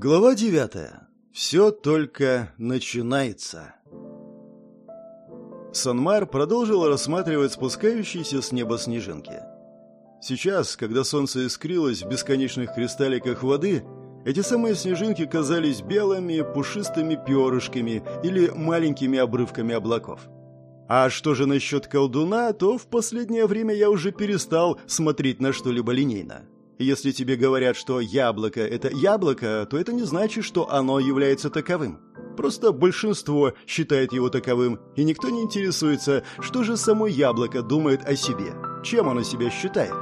Глава 9. Все только начинается. Санмар продолжил рассматривать спускающиеся с неба снежинки. Сейчас, когда солнце искрилось в бесконечных кристалликах воды, эти самые снежинки казались белыми, пушистыми перышками или маленькими обрывками облаков. А что же насчет колдуна, то в последнее время я уже перестал смотреть на что-либо линейно. Если тебе говорят, что яблоко – это яблоко, то это не значит, что оно является таковым. Просто большинство считает его таковым, и никто не интересуется, что же само яблоко думает о себе, чем оно себя считает.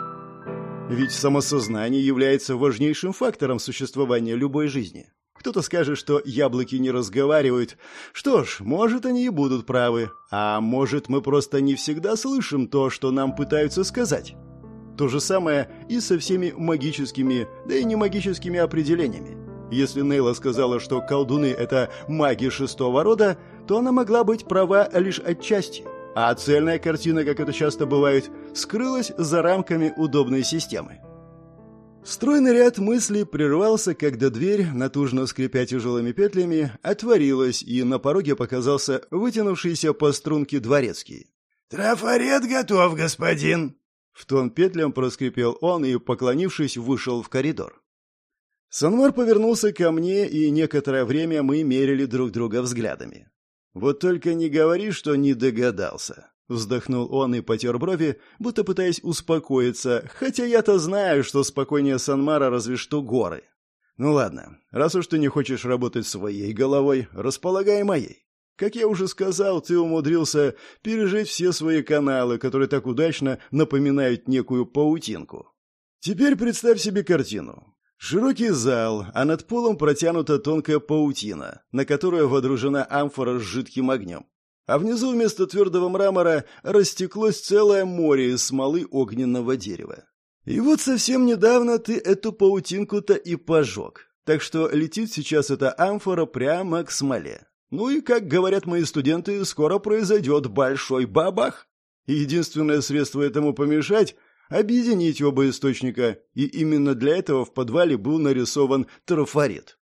Ведь самосознание является важнейшим фактором существования любой жизни. Кто-то скажет, что яблоки не разговаривают. Что ж, может, они и будут правы. А может, мы просто не всегда слышим то, что нам пытаются сказать. То же самое и со всеми магическими, да и не магическими определениями. Если Нейла сказала, что колдуны – это маги шестого рода, то она могла быть права лишь отчасти. А цельная картина, как это часто бывает, скрылась за рамками удобной системы. Стройный ряд мыслей прервался, когда дверь, натужно скрипя тяжелыми петлями, отворилась, и на пороге показался вытянувшийся по струнке дворецкий. «Трафарет готов, господин!» В тон петлям проскрипел он и, поклонившись, вышел в коридор. Санмар повернулся ко мне, и некоторое время мы мерили друг друга взглядами. «Вот только не говори, что не догадался», — вздохнул он и потер брови, будто пытаясь успокоиться, хотя я-то знаю, что спокойнее Санмара разве что горы. «Ну ладно, раз уж ты не хочешь работать своей головой, располагай моей. Как я уже сказал, ты умудрился пережить все свои каналы, которые так удачно напоминают некую паутинку. Теперь представь себе картину. Широкий зал, а над полом протянута тонкая паутина, на которую водружена амфора с жидким огнем. А внизу вместо твердого мрамора растеклось целое море из смолы огненного дерева. И вот совсем недавно ты эту паутинку-то и пожег. Так что летит сейчас эта амфора прямо к смоле. Ну и, как говорят мои студенты, скоро произойдет большой бабах. И единственное средство этому помешать – объединить оба источника, и именно для этого в подвале был нарисован трафарет.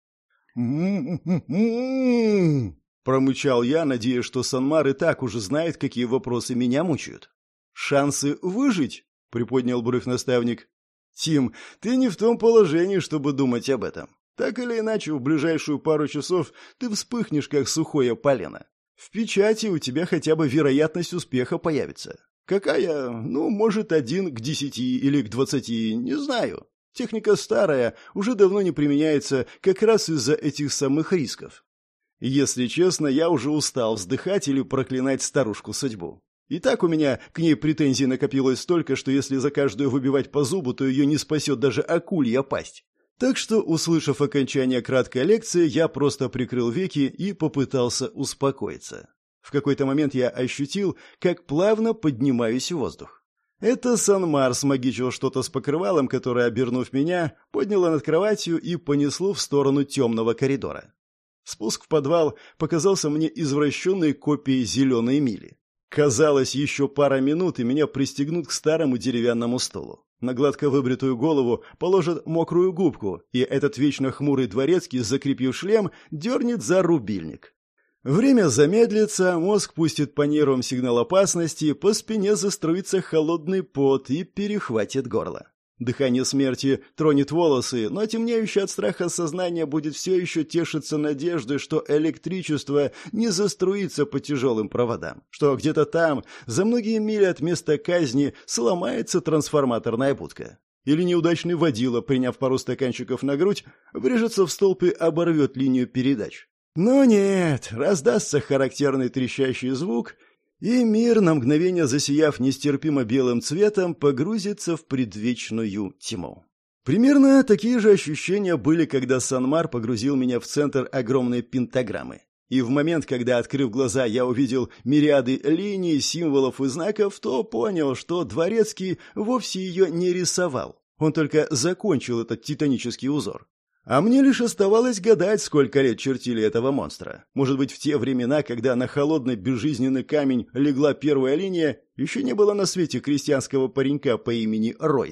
Промычал я, надеясь, что Санмар и так уже знает, какие вопросы меня мучают. «Шансы выжить?» – приподнял бровь наставник. «Тим, ты не в том положении, чтобы думать об этом. Так или иначе, в ближайшую пару часов ты вспыхнешь, как сухое полено. В печати у тебя хотя бы вероятность успеха появится. Какая? Ну, может, 1 к 10 или к 20, не знаю. Техника старая, уже давно не применяется как раз из-за этих самых рисков. Если честно, я уже устал вздыхать или проклинать старушку судьбу. И так у меня к ней претензий накопилось столько, что если за каждую выбивать по зубу, то ее не спасет даже акулья пасть. Так что, услышав окончание краткой лекции, я просто прикрыл веки и попытался успокоиться. В какой-то момент я ощутил, как плавно поднимаюсь в воздух. Это Санмар смагичил что-то с покрывалом, которое, обернув меня, подняло над кроватью и понесло в сторону темного коридора. Спуск в подвал показался мне извращенной копией зеленой мили. Казалось, еще пара минут, и меня пристегнут к старому деревянному столу. На гладко выбритую голову положат мокрую губку, и этот вечно хмурый дворецкий, закрепив шлем, дернет за рубильник. Время замедлится, мозг пустит по нервам сигнал опасности, по спине заструится холодный пот и перехватит горло. Дыхание смерти тронет волосы, но темнеющее от страха сознание будет все еще тешиться надеждой, что электричество не заструится по тяжелым проводам, что где-то там, за многие мили от места казни, сломается трансформаторная будка. Или неудачный водила, приняв пару стаканчиков на грудь, врежется в столб и оборвет линию передач. Но нет, раздастся характерный трещащий звук, и мир, на мгновение засияв нестерпимо белым цветом, погрузится в предвечную тьму. Примерно такие же ощущения были, когда Санмар погрузил меня в центр огромной пентаграммы. И в момент, когда, открыв глаза, я увидел мириады линий, символов и знаков, то понял, что Дворецкий вовсе ее не рисовал. Он только закончил этот титанический узор. А мне лишь оставалось гадать, сколько лет чертили этого монстра. Может быть, в те времена, когда на холодный безжизненный камень легла первая линия, еще не было на свете крестьянского паренька по имени Ройс.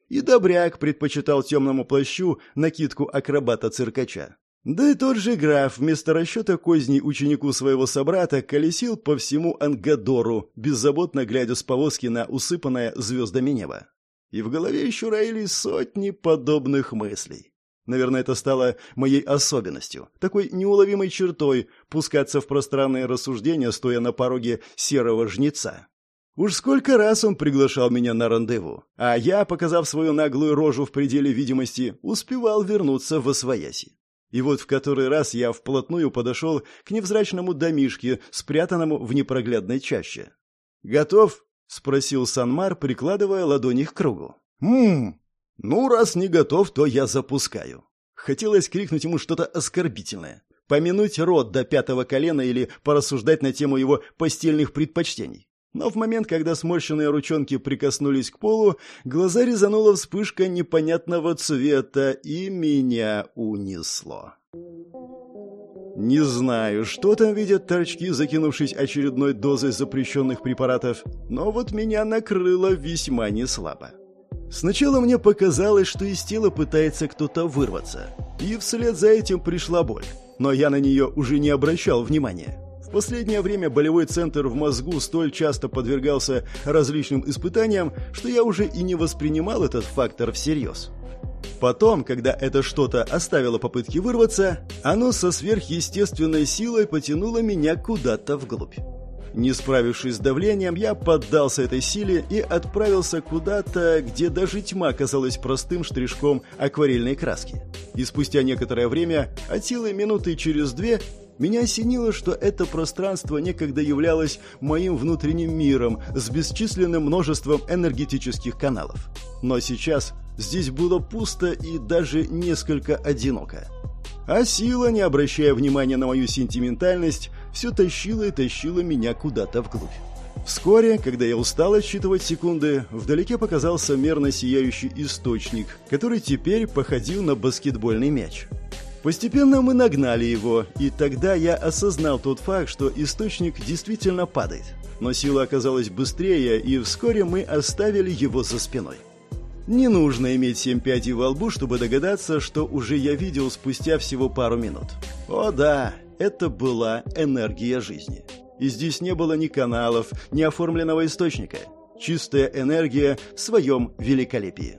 И Добряк предпочитал темному плащу накидку акробата-циркача. Да и тот же граф вместо расчета козней ученику своего собрата колесил по всему Ангадору, беззаботно глядя с повозки на усыпанное звездами небо. И в голове еще роились сотни подобных мыслей. Наверное, это стало моей особенностью, такой неуловимой чертой пускаться в пространные рассуждения, стоя на пороге серого жнеца. Уж сколько раз он приглашал меня на рандеву, а я, показав свою наглую рожу в пределе видимости, успевал вернуться восвояси. И вот в который раз я вплотную подошел к невзрачному домишке, спрятанному в непроглядной чаще. «Готов?» — спросил Санмар, прикладывая ладони к кругу. Ну, раз не готов, то я запускаю». Хотелось крикнуть ему что-то оскорбительное, помянуть род до 5-го колена или порассуждать на тему его постельных предпочтений. Но в момент, когда сморщенные ручонки прикоснулись к полу, глаза резанула вспышка непонятного цвета, и меня унесло. Не знаю, что там видят торчки, закинувшись очередной дозой запрещенных препаратов, но вот меня накрыло весьма неслабо. Сначала мне показалось, что из тела пытается кто-то вырваться, и вслед за этим пришла боль, но я на нее уже не обращал внимания. В последнее время болевой центр в мозгу столь часто подвергался различным испытаниям, что я уже и не воспринимал этот фактор всерьез. Потом, когда это что-то оставило попытки вырваться, оно со сверхъестественной силой потянуло меня куда-то вглубь. Не справившись с давлением, я поддался этой силе и отправился куда-то, где даже тьма казалась простым штришком акварельной краски. И спустя некоторое время, от силы минуты через 2, меня осенило, что это пространство некогда являлось моим внутренним миром с бесчисленным множеством энергетических каналов. Но сейчас здесь было пусто и даже несколько одиноко. А сила, не обращая внимания на мою сентиментальность, все тащила и тащила меня куда-то вглубь. Вскоре, когда я устал отсчитывать секунды, вдалеке показался мерно сияющий источник, который теперь походил на баскетбольный мяч. Постепенно мы нагнали его, и тогда я осознал тот факт, что источник действительно падает. Но сила оказалась быстрее, и вскоре мы оставили его за спиной. Не нужно иметь 7 пядей во лбу, чтобы догадаться, что уже я видел спустя всего пару минут. О да, это была энергия жизни. И здесь не было ни каналов, ни оформленного источника. Чистая энергия в своем великолепии.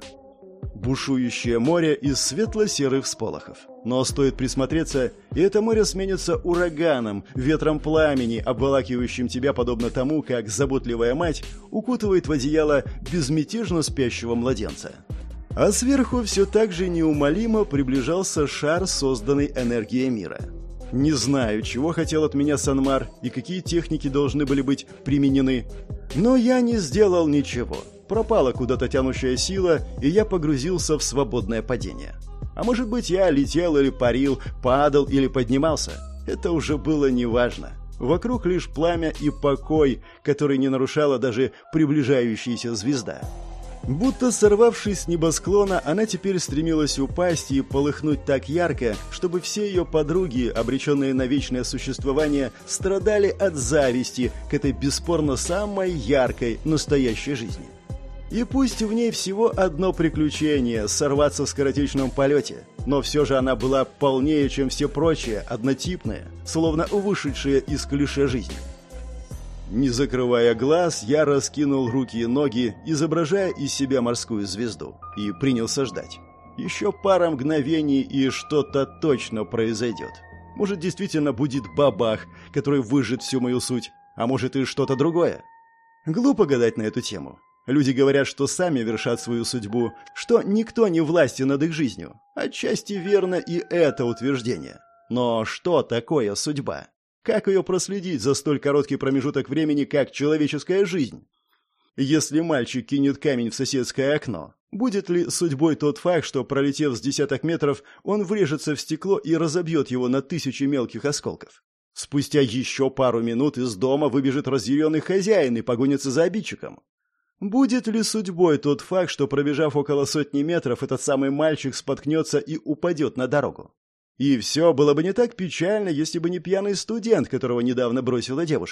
Бушующее море из светло-серых всполохов. Но стоит присмотреться, и это море сменится ураганом, ветром пламени, обволакивающим тебя подобно тому, как заботливая мать укутывает в одеяло безмятежно спящего младенца. А сверху все так же неумолимо приближался шар, созданный энергией мира. Не знаю, чего хотел от меня Санмар и какие техники должны были быть применены, но я не сделал ничего. Пропала куда-то тянущая сила, и я погрузился в свободное падение. А может быть, я летел или парил, падал или поднимался. Это уже было неважно. Вокруг лишь пламя и покой, который не нарушала даже приближающаяся звезда. Будто сорвавшись с небосклона, она теперь стремилась упасть и полыхнуть так ярко, чтобы все ее подруги, обреченные на вечное существование, страдали от зависти к этой бесспорно самой яркой настоящей жизни. И пусть в ней всего одно приключение – сорваться в скоротечном полете, но все же она была полнее, чем все прочие, однотипные, словно вышедшие из клише жизни. Не закрывая глаз, я раскинул руки и ноги, изображая из себя морскую звезду, и принялся ждать. Еще пара мгновений, и что-то точно произойдет. Может, действительно будет бабах, который выжжет всю мою суть, а может и что-то другое. Глупо гадать на эту тему. Люди говорят, что сами вершат свою судьбу, что никто не властен над их жизнью. Отчасти верно и это утверждение. Но что такое судьба? Как ее проследить за столь короткий промежуток времени, как человеческая жизнь? Если мальчик кинет камень в соседское окно, будет ли судьбой тот факт, что, пролетев с десяток метров, он врежется в стекло и разобьет его на тысячи мелких осколков? Спустя еще пару минут из дома выбежит разъяренный хозяин и погонится за обидчиком. Будет ли судьбой тот факт, что, пробежав около сотни метров, этот самый мальчик споткнется и упадет на дорогу? И все было бы не так печально, если бы не пьяный студент, которого недавно бросила девушка.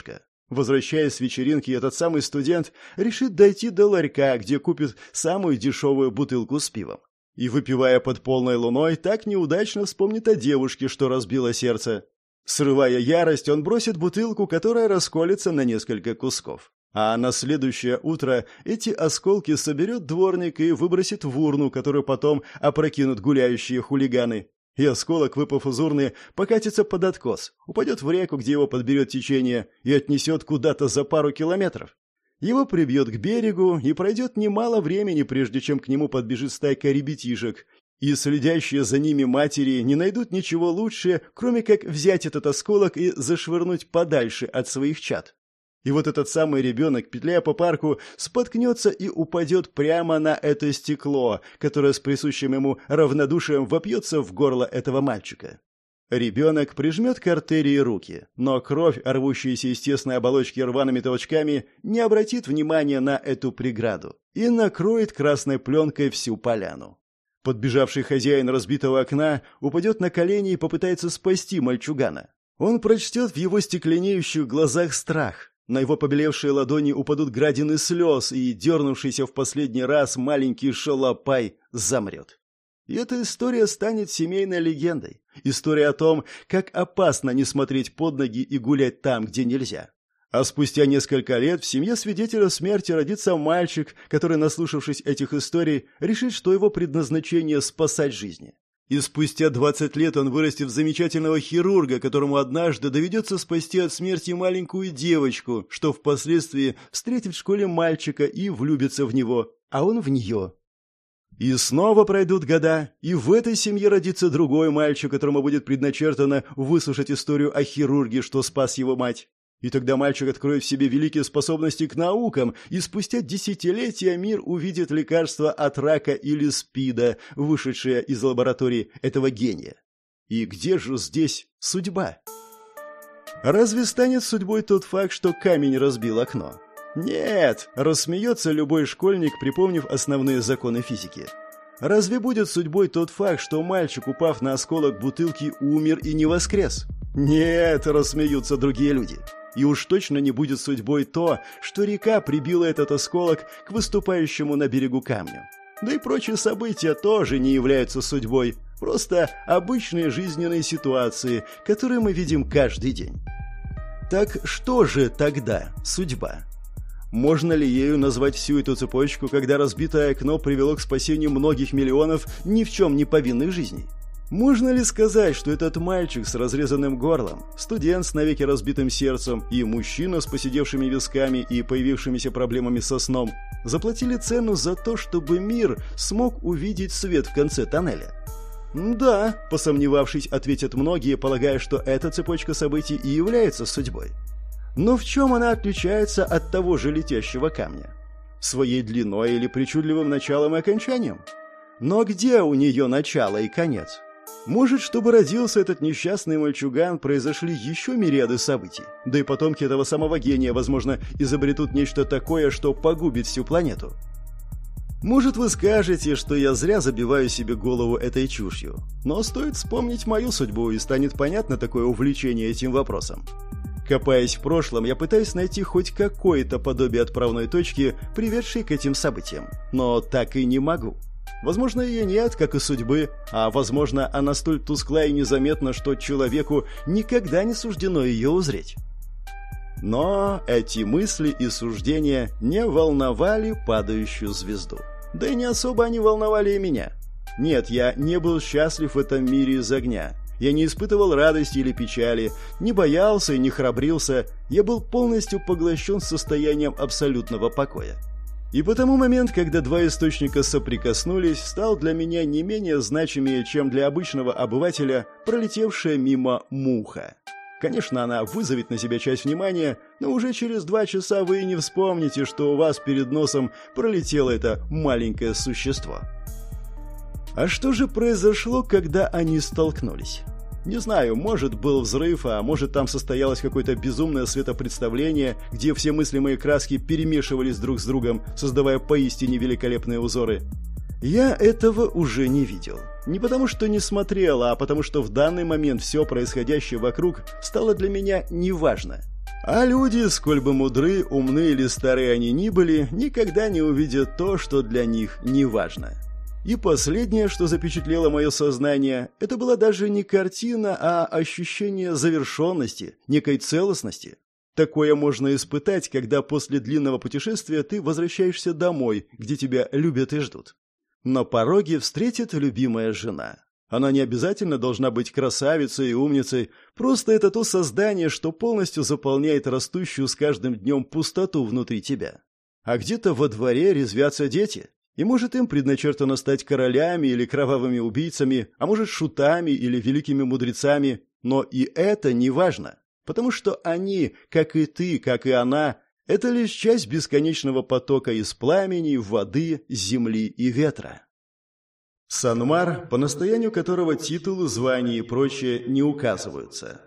Возвращаясь с вечеринки, этот самый студент решит дойти до ларька, где купит самую дешевую бутылку с пивом. И, выпивая под полной луной, так неудачно вспомнит о девушке, что разбила сердце. Срывая ярость, он бросит бутылку, которая расколется на несколько кусков. А на следующее утро эти осколки соберет дворник и выбросит в урну, которую потом опрокинут гуляющие хулиганы. И осколок, выпав из урны, покатится под откос, упадет в реку, где его подберет течение, и отнесет куда-то за пару километров. Его прибьет к берегу, и пройдет немало времени, прежде чем к нему подбежит стайка ребятишек, и следящие за ними матери не найдут ничего лучше, кроме как взять этот осколок и зашвырнуть подальше от своих чад. И вот этот самый ребенок, петляя по парку, споткнется и упадет прямо на это стекло, которое с присущим ему равнодушием вопьется в горло этого мальчика. Ребенок прижмет к артерии руки, но кровь, рвущаяся из тесной оболочки рваными толчками, не обратит внимания на эту преграду и накроет красной пленкой всю поляну. Подбежавший хозяин разбитого окна упадет на колени и попытается спасти мальчугана. Он прочтет в его стекленеющих глазах страх. На его побелевшие ладони упадут градины слез, и, дернувшийся в последний раз, маленький шалопай замрет. И эта история станет семейной легендой. История о том, как опасно не смотреть под ноги и гулять там, где нельзя. А спустя несколько лет в семье свидетеля смерти родится мальчик, который, наслушавшись этих историй, решит, что его предназначение – спасать жизни. И спустя 20 лет он вырастет в замечательного хирурга, которому однажды доведется спасти от смерти маленькую девочку, что впоследствии встретит в школе мальчика и влюбится в него, а он в нее. И снова пройдут года, и в этой семье родится другой мальчик, которому будет предначертано выслушать историю о хирурге, что спас его мать. И тогда мальчик откроет в себе великие способности к наукам, и спустя десятилетия мир увидит лекарство от рака или СПИДа, вышедшее из лаборатории этого гения. И где же здесь судьба? Разве станет судьбой тот факт, что камень разбил окно? Нет, рассмеется любой школьник, припомнив основные законы физики. Разве будет судьбой тот факт, что мальчик, упав на осколок бутылки, умер и не воскрес? Нет, рассмеются другие люди. И уж точно не будет судьбой то, что река прибила этот осколок к выступающему на берегу камню. Да и прочие события тоже не являются судьбой, просто обычные жизненные ситуации, которые мы видим каждый день. Так что же тогда судьба? Можно ли ею назвать всю эту цепочку, когда разбитое окно привело к спасению многих миллионов ни в чем не повинных жизней? Можно ли сказать, что этот мальчик с разрезанным горлом, студент с навеки разбитым сердцем и мужчина с поседевшими висками и появившимися проблемами со сном заплатили цену за то, чтобы мир смог увидеть свет в конце тоннеля? Да, посомневавшись, ответят многие, полагая, что эта цепочка событий и является судьбой. Но в чем она отличается от того же летящего камня? Своей длиной или причудливым началом и окончанием? Но где у нее начало и конец? Может, чтобы родился этот несчастный мальчуган, произошли еще мириады событий, да и потомки этого самого гения, возможно, изобретут нечто такое, что погубит всю планету. Может, вы скажете, что я зря забиваю себе голову этой чушью, но стоит вспомнить мою судьбу, и станет понятно такое увлечение этим вопросом. Копаясь в прошлом, я пытаюсь найти хоть какое-то подобие отправной точки, приведшей к этим событиям, но так и не могу. Возможно, ее нет, как и судьбы, а, возможно, она столь тускла и незаметна, что человеку никогда не суждено ее узреть. Но эти мысли и суждения не волновали падающую звезду. Да и не особо они волновали и меня. Нет, я не был счастлив в этом мире из огня. Я не испытывал радости или печали, не боялся и не храбрился. Я был полностью поглощен состоянием абсолютного покоя. И потому момент, когда два источника соприкоснулись, стал для меня не менее значимее, чем для обычного обывателя, пролетевшая мимо муха. Конечно, она вызовет на себя часть внимания, но уже через 2 часа вы и не вспомните, что у вас перед носом пролетело это маленькое существо. А что же произошло, когда они столкнулись? Не знаю, может, был взрыв, а может, там состоялось какое-то безумное светопредставление, где все мыслимые краски перемешивались друг с другом, создавая поистине великолепные узоры. Я этого уже не видел. Не потому, что не смотрел, а потому, что в данный момент все происходящее вокруг стало для меня неважно. А люди, сколь бы мудры, умны или стары они ни были, никогда не увидят то, что для них не важно. И последнее, что запечатлело мое сознание, это была даже не картина, а ощущение завершенности, некой целостности. Такое можно испытать, когда после длинного путешествия ты возвращаешься домой, где тебя любят и ждут. На пороге встретит любимая жена. Она не обязательно должна быть красавицей и умницей, просто это то создание, что полностью заполняет растущую с каждым днем пустоту внутри тебя. А где-то во дворе резвятся дети, и может им предначертано стать королями или кровавыми убийцами, а может шутами или великими мудрецами, но и это не важно, потому что они, как и ты, как и она, это лишь часть бесконечного потока из пламени, воды, земли и ветра. Санмар, по настоянию которого титулы, звания и прочее не указываются.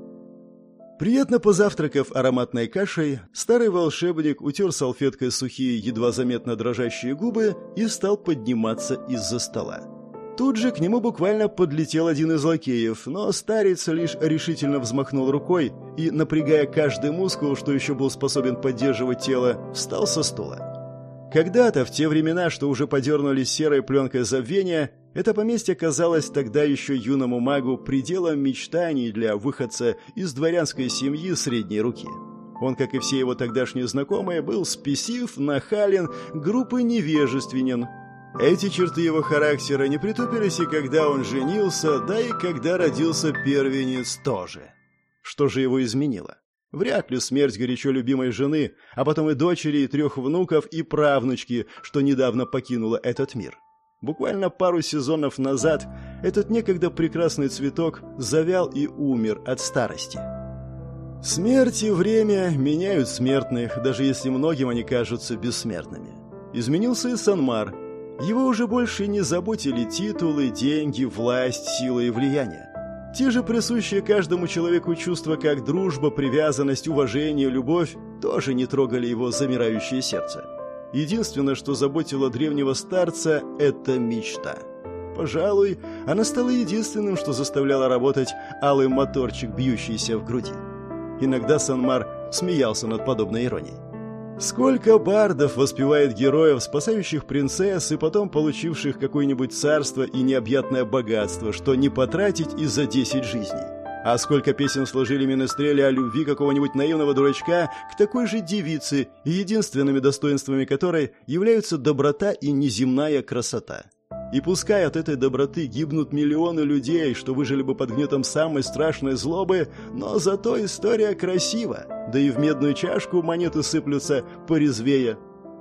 Приятно позавтракав ароматной кашей, старый волшебник утер салфеткой сухие, едва заметно дрожащие губы и стал подниматься из-за стола. Тут же к нему буквально подлетел один из лакеев, но старец лишь решительно взмахнул рукой и, напрягая каждый мускул, что еще был способен поддерживать тело, встал со стула. Когда-то, в те времена, что уже подернулись серой пленкой забвения, это поместье казалось тогда еще юному магу пределом мечтаний для выходца из дворянской семьи средней руки. Он, как и все его тогдашние знакомые, был спесив, нахален, груб и невежественен. Эти черты его характера не притупились и когда он женился, да и когда родился первенец тоже. Что же его изменило? Вряд ли смерть горячо любимой жены, а потом и дочери, и 3 внуков, и правнучки, что недавно покинула этот мир. Буквально пару сезонов назад этот некогда прекрасный цветок завял и умер от старости. Смерть и время меняют смертных, даже если многим они кажутся бессмертными. Изменился и Санмар. Его уже больше не заботили титулы, деньги, власть, сила и влияние. Те же присущие каждому человеку чувства, как дружба, привязанность, уважение, любовь, тоже не трогали его замирающее сердце. Единственное, что заботило древнего старца, это мечта. Пожалуй, она стала единственным, что заставляло работать алый моторчик, бьющийся в груди. Иногда Санмар смеялся над подобной иронией. Сколько бардов воспевает героев, спасающих принцесс и потом получивших какое-нибудь царство и необъятное богатство, что не потратить и за 10 жизней. А сколько песен сложили менестрели о любви какого-нибудь наивного дурачка к такой же девице, единственными достоинствами которой являются доброта и неземная красота. И пускай от этой доброты гибнут миллионы людей, что выжили бы под гнетом самой страшной злобы, но зато история красива, да и в медную чашку монеты сыплются порезвее.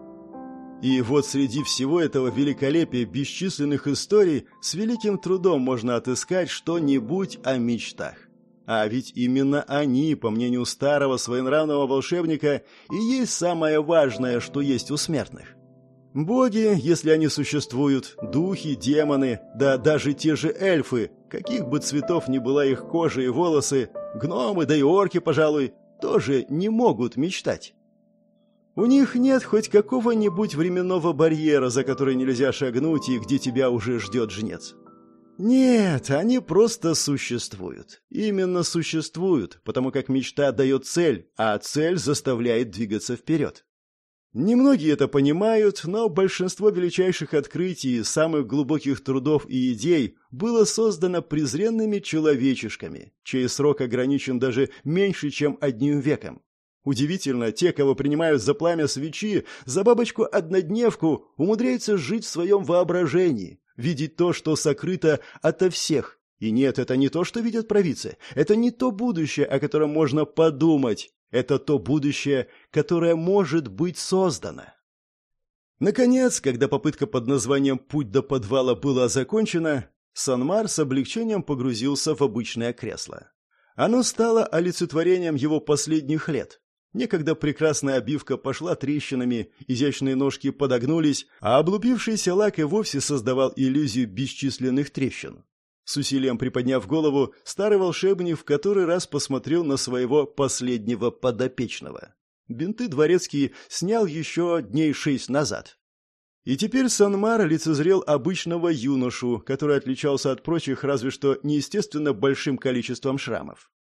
И вот среди всего этого великолепия бесчисленных историй с великим трудом можно отыскать что-нибудь о мечтах. А ведь именно они, по мнению старого своенравного волшебника, и есть самое важное, что есть у смертных. Боги, если они существуют, духи, демоны, да даже те же эльфы, каких бы цветов ни была их кожа и волосы, гномы, да и орки, пожалуй, тоже не могут мечтать. У них нет хоть какого-нибудь временного барьера, за который нельзя шагнуть и где тебя уже ждет жнец. Нет, они просто существуют. Именно существуют, потому как мечта дает цель, а цель заставляет двигаться вперед. Немногие это понимают, но большинство величайших открытий, самых глубоких трудов и идей было создано презренными человечишками, чей срок ограничен даже меньше, чем 1 веком. Удивительно, те, кого принимают за пламя свечи, за бабочку-однодневку, умудряются жить в своем воображении, видеть то, что сокрыто ото всех. И нет, это не то, что видят провидцы, это не то будущее, о котором можно подумать. Это то будущее, которое может быть создано. Наконец, когда попытка под названием «Путь до подвала» была закончена, Санмар с облегчением погрузился в обычное кресло. Оно стало олицетворением его последних лет. Некогда прекрасная обивка пошла трещинами, изящные ножки подогнулись, а облупившийся лак и вовсе создавал иллюзию бесчисленных трещин. С усилием приподняв голову, старый волшебник в который раз посмотрел на своего последнего подопечного. Бинты дворецкий снял еще дней 6 назад. И теперь Санмар лицезрел обычного юношу, который отличался от прочих разве что неестественно большим количеством шрамов.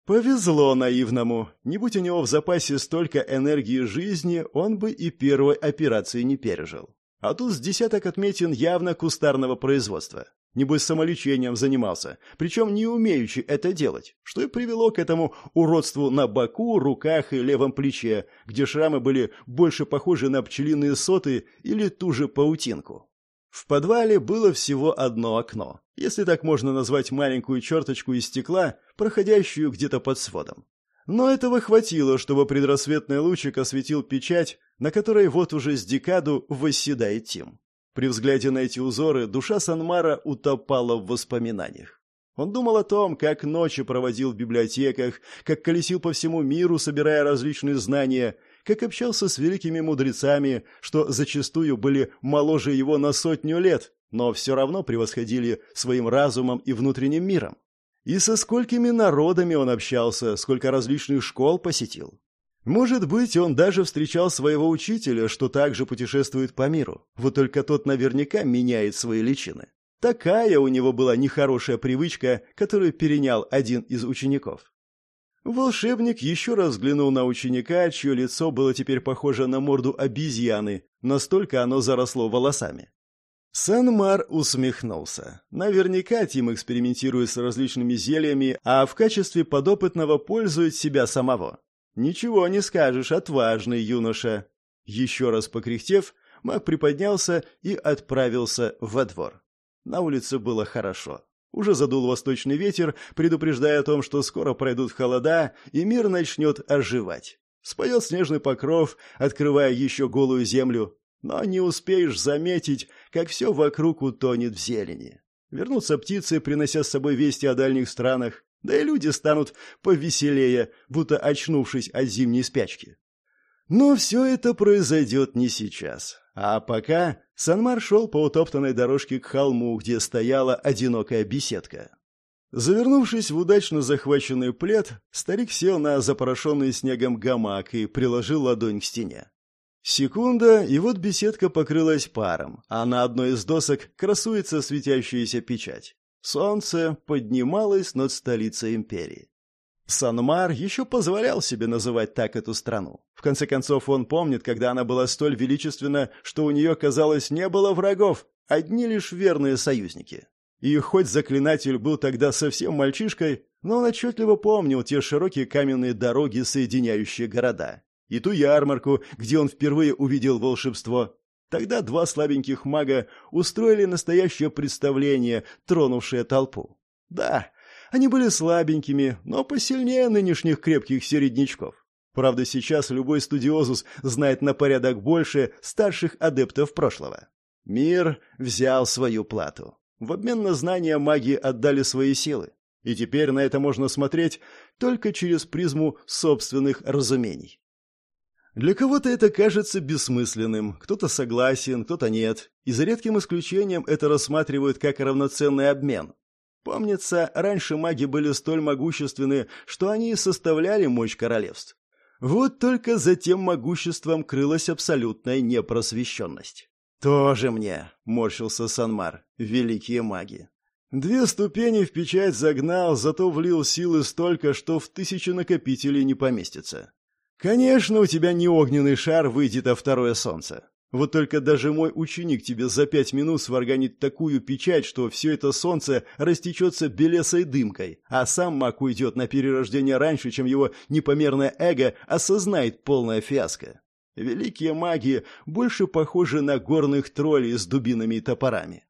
Повезло наивному. Не будь у него в запасе столько энергии жизни, он бы и первой операции не пережил. А тут с десяток отметин явно кустарного производства. Небось, самолечением занимался, причем не умеючи это делать, что и привело к этому уродству на боку, руках и левом плече, где шрамы были больше похожи на пчелиные соты или ту же паутинку. В подвале было всего одно окно, если так можно назвать маленькую черточку из стекла, проходящую где-то под сводом. Но этого хватило, чтобы предрассветный лучик осветил печать, на которой вот уже с декаду восседает Тим. При взгляде на эти узоры душа Санмара утопала в воспоминаниях. Он думал о том, как ночи проводил в библиотеках, как колесил по всему миру, собирая различные знания, как общался с великими мудрецами, что зачастую были моложе его на 100 лет, но все равно превосходили своим разумом и внутренним миром. И со сколькими народами он общался, сколько различных школ посетил. Может быть, он даже встречал своего учителя, что также путешествует по миру. Вот только тот наверняка меняет свои личины. Такая у него была нехорошая привычка, которую перенял один из учеников. Волшебник еще раз взглянул на ученика, чье лицо было теперь похоже на морду обезьяны, настолько оно заросло волосами. Санмар усмехнулся. Наверняка Тим экспериментирует с различными зельями, а в качестве подопытного пользует себя самого. «Ничего не скажешь, отважный юноша». Еще раз покряхтев, маг приподнялся и отправился во двор. На улице было хорошо. Уже задул восточный ветер, предупреждая о том, что скоро пройдут холода, и мир начнет оживать. Споет снежный покров, открывая еще голую землю. Но не успеешь заметить, как все вокруг утонет в зелени. Вернутся птицы, принося с собой вести о дальних странах. Да и люди станут повеселее, будто очнувшись от зимней спячки. Но все это произойдет не сейчас. А пока Санмар шел по утоптанной дорожке к холму, где стояла одинокая беседка. Завернувшись в удачно захваченный плед, старик сел на запорошенный снегом гамак и приложил ладонь к стене. Секунда, и вот беседка покрылась паром, а на одной из досок красуется светящаяся печать. Солнце поднималось над столицей империи. Санмар еще позволял себе называть так эту страну. В конце концов, он помнит, когда она была столь величественна, что у нее, казалось, не было врагов, одни лишь верные союзники. И хоть заклинатель был тогда совсем мальчишкой, но он отчетливо помнил те широкие каменные дороги, соединяющие города. И ту ярмарку, где он впервые увидел волшебство. Тогда два слабеньких мага устроили настоящее представление, тронувшее толпу. Да, они были слабенькими, но посильнее нынешних крепких середнячков. Правда, сейчас любой студиозус знает на порядок больше старших адептов прошлого. Мир взял свою плату. В обмен на знания маги отдали свои силы. И теперь на это можно смотреть только через призму собственных разумений. Для кого-то это кажется бессмысленным, кто-то согласен, кто-то нет, и за редким исключением это рассматривают как равноценный обмен. Помнится, раньше маги были столь могущественны, что они и составляли мощь королевств. Вот только за тем могуществом крылась абсолютная непросвещенность. «Тоже мне», — морщился Санмар, — «великие маги». 2 ступени в печать загнал, зато влил силы столько, что в 1000 накопителей не поместится. Конечно, у тебя не огненный шар выйдет, а второе солнце. Вот только даже мой ученик тебе за 5 минут сварганит такую печать, что все это солнце растечется белесой дымкой, а сам маг уйдет на перерождение раньше, чем его непомерное эго осознает полное фиаско. Великие маги больше похожи на горных троллей с дубинами и топорами.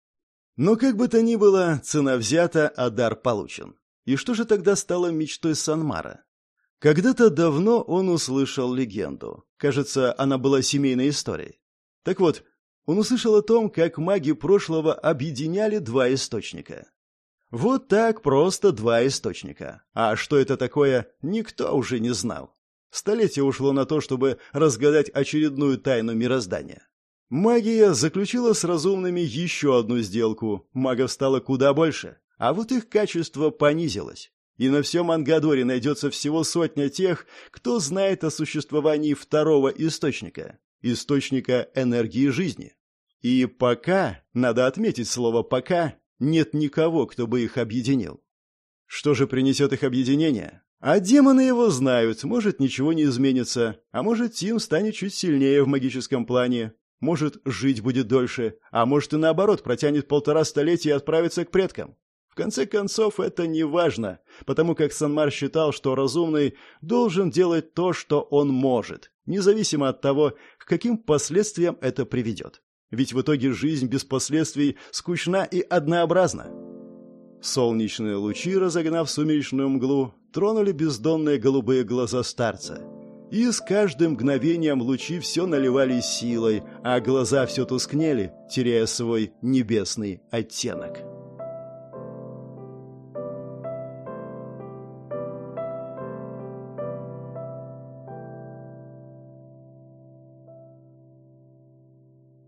Но как бы то ни было, цена взята, а дар получен. И что же тогда стало мечтой Санмара? Когда-то давно он услышал легенду. Кажется, она была семейной историей. Так вот, он услышал о том, как маги прошлого объединяли 2 источника. Вот так просто 2 источника. А что это такое, никто уже не знал. Столетие ушло на то, чтобы разгадать очередную тайну мироздания. Магия заключила с разумными еще одну сделку. Магов стало куда больше, а вот их качество понизилось. И на всем Ангадоре найдется всего 100 тех, кто знает о существовании второго источника энергии жизни. И пока, надо отметить слово «пока», нет никого, кто бы их объединил. Что же принесет их объединение? А демоны его знают, может, ничего не изменится, а может, Тим станет чуть сильнее в магическом плане, может, жить будет дольше, а может и наоборот, протянет 1,5 столетия и отправится к предкам. В конце концов, это не важно, потому как Санмар считал, что разумный должен делать то, что он может, независимо от того, к каким последствиям это приведет. Ведь в итоге жизнь без последствий скучна и однообразна. Солнечные лучи, разогнав сумеречную мглу, тронули бездонные голубые глаза старца. И с каждым мгновением лучи все наливались силой, а глаза все тускнели, теряя свой небесный оттенок.